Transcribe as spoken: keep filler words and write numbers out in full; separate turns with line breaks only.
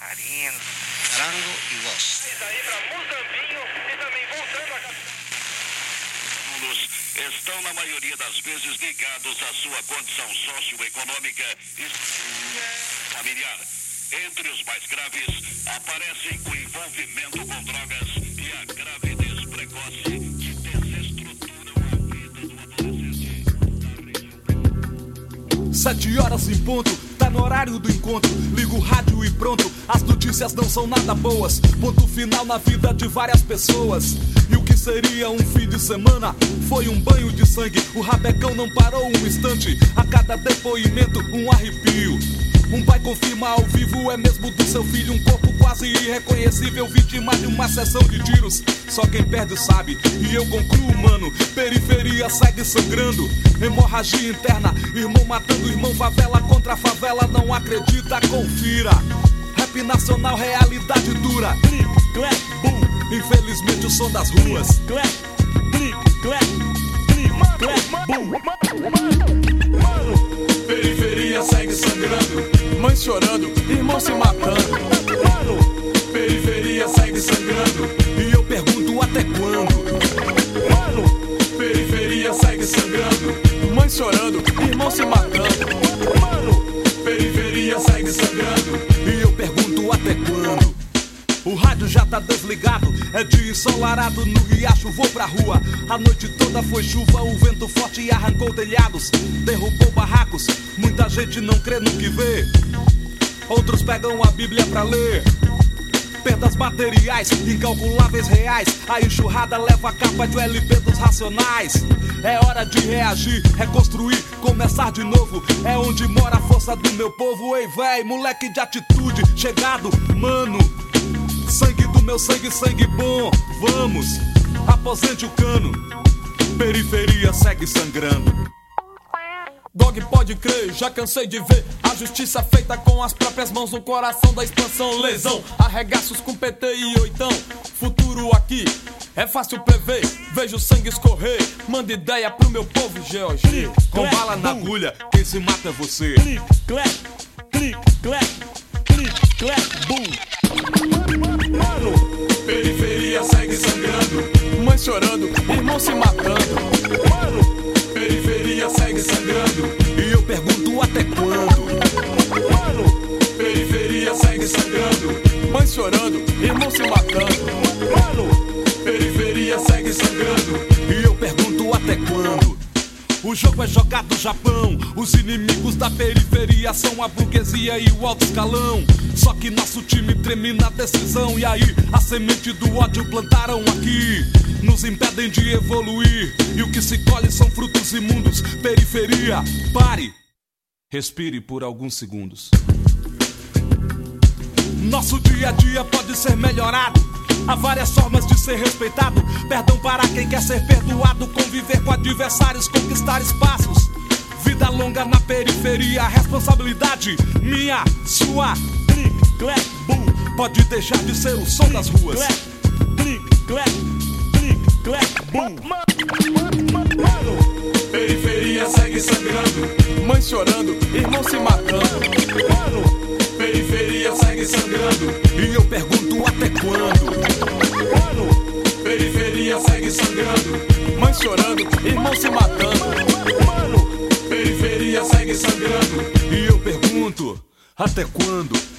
Marinho, Carango e Voz.
Daí para Muzambinho e também voltando a...
estão na maioria das vezes ligados à sua condição socioeconômica e familiar. Entre os mais graves, aparecem o envolvimento com drogas e a gravidez precoce que desestruturam a vida do adolescente.
Sete horas em ponto, tá no horário do encontro. Ligo o rádio e pronto, as notícias não são nada boas. Ponto final na vida de várias pessoas. E o que seria um fim de semana foi um banho de sangue. O rabecão não parou um instante, a cada depoimento um arrepio. Um pai confirma ao vivo, é mesmo do seu filho. Um corpo quase irreconhecível, vítima de uma sessão de tiros. Só quem perde sabe, e eu concluo, mano. Periferia segue sangrando, hemorragia interna. Irmão matando irmão, favela contra favela. Não acredita, confira. Rap nacional, realidade dura. Click, clap, boom. Infelizmente o som das ruas. Clap, click, clap, click, clap, boom. Periferia segue sangrando, mãe chorando, irmão se matando. Mano, periferia segue sangrando, e eu pergunto até quando? Mano, periferia segue sangrando, mãe chorando, irmão se matando. Mano, periferia segue sangrando, e eu pergunto até quando? O rádio já tá desligado, é dia ensolarado no riacho, vou pra rua. A noite toda foi chuva, o vento forte arrancou telhados, derrubou barracos, muita gente não crê no que vê. Outros pegam a Bíblia pra ler. Perdas materiais, incalculáveis reais. A enxurrada leva a capa de L P dos Racionais. É hora de reagir, reconstruir, começar de novo. É onde mora a força do meu povo. Ei véi, moleque de atitude, chegado, mano. Sangue do meu sangue, sangue bom, vamos, aposente o cano. Periferia segue sangrando. Dog pode crer, já cansei de ver a justiça feita com as próprias mãos no coração da expansão. Lesão, arregaços com P T e oitão. Futuro aqui é fácil prever, vejo sangue escorrer. Manda ideia pro meu povo, Georgia. Com bala na agulha, quem se mata é você. Click, clap, click, clap, click, clap, boom. Mano, periferia segue sangrando, mãe chorando, irmão se matando. Mano, periferia segue sangrando, e eu pergunto até quando? Mano, periferia segue sangrando, mãe chorando, irmão se matando. Mano, periferia segue sangrando, e eu pergunto até quando? O jogo é jogado no Japão, os inimigos da periferia são a burguesia e o alto escalão. Só que nosso time treme na decisão, e aí a semente do ódio plantaram aqui. Nos impedem de evoluir, e o que se colhe são frutos imundos. Periferia, pare, respire por alguns segundos. Nosso dia a dia pode ser melhorado, há várias formas de ser respeitado. Perdão para quem quer ser perdoado, conviver com adversários, conquistar espaços. Vida longa na periferia, responsabilidade minha, sua. Click, clap, boom. Pode deixar de ser o som das ruas. Click, clap, click, clap, boom. Mano, periferia segue sangrando, mãe chorando, irmão se matando. Mano, periferia segue sangrando, e eu pergunto até quando? Mano, periferia segue sangrando, mãe chorando, irmão se matando. Mano, periferia segue sangrando, e eu pergunto até quando?